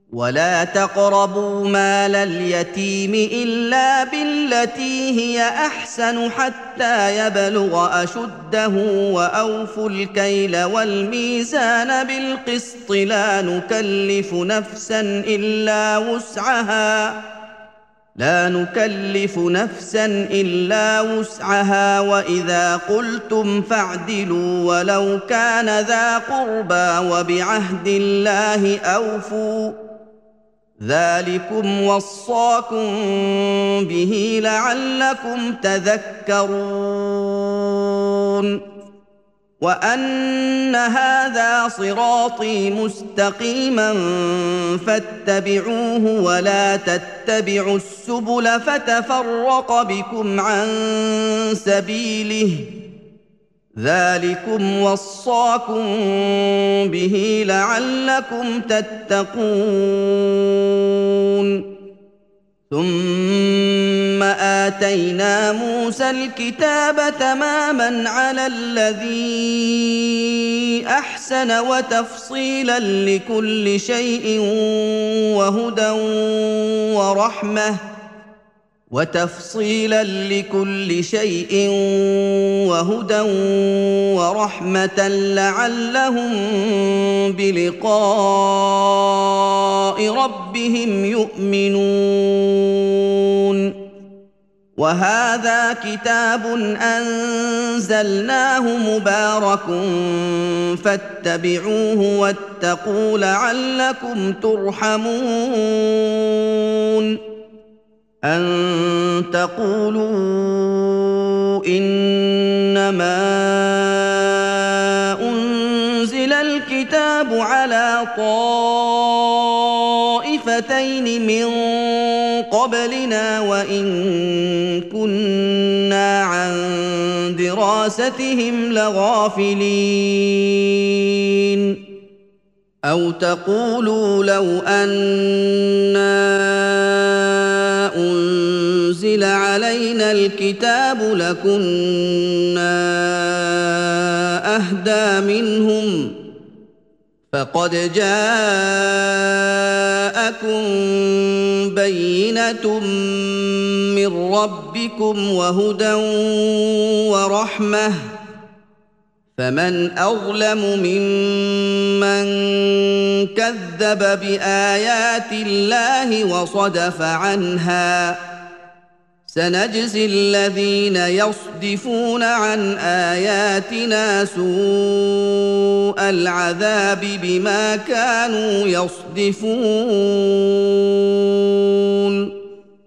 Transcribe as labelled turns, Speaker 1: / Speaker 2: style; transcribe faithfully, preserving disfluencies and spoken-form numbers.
Speaker 1: ولا تقربوا مال اليتيم إلا بالتي هي أحسن حتى يبلغ أشده وأوفوا الكيل والميزان بالقسط لا نكلف نفسا إلا وسعها لا نكلف نفسا إلا وسعها وإذا قلتم فاعدلوا ولو كان ذا قربى وبعهد الله أوفوا ذلكم وصاكم به لعلكم تذكرون وأن هذا صراطي مستقيما فاتبعوه ولا تتبعوا السبل فتفرق بكم عن سبيله ذلكم وصاكم به لعلكم تتقون ثم آتينا موسى الكتاب تماما على الذي أحسن وتفصيلا لكل شيء وهدى ورحمة وتفصيلا لكل شيء وهدى ورحمة لعلهم بلقاء ربهم يؤمنون وهذا كتاب أنزلناه مبارك فاتبعوه واتقوا لعلكم ترحمون أن تقولوا إنما أنزل الكتاب على طائفتين من قبلنا وإن كنا عن دراستهم لغافلين أو تقولوا لو أنا أنزل علينا الكتاب لكنا أهدى منهم فقد جاءكم بينة من ربكم وهدى ورحمة فمن أظلم ممن كذب بآيات الله وصدف عنها سنجزي الذين يصدفون عن آياتنا سوء العذاب بما كانوا يصدفون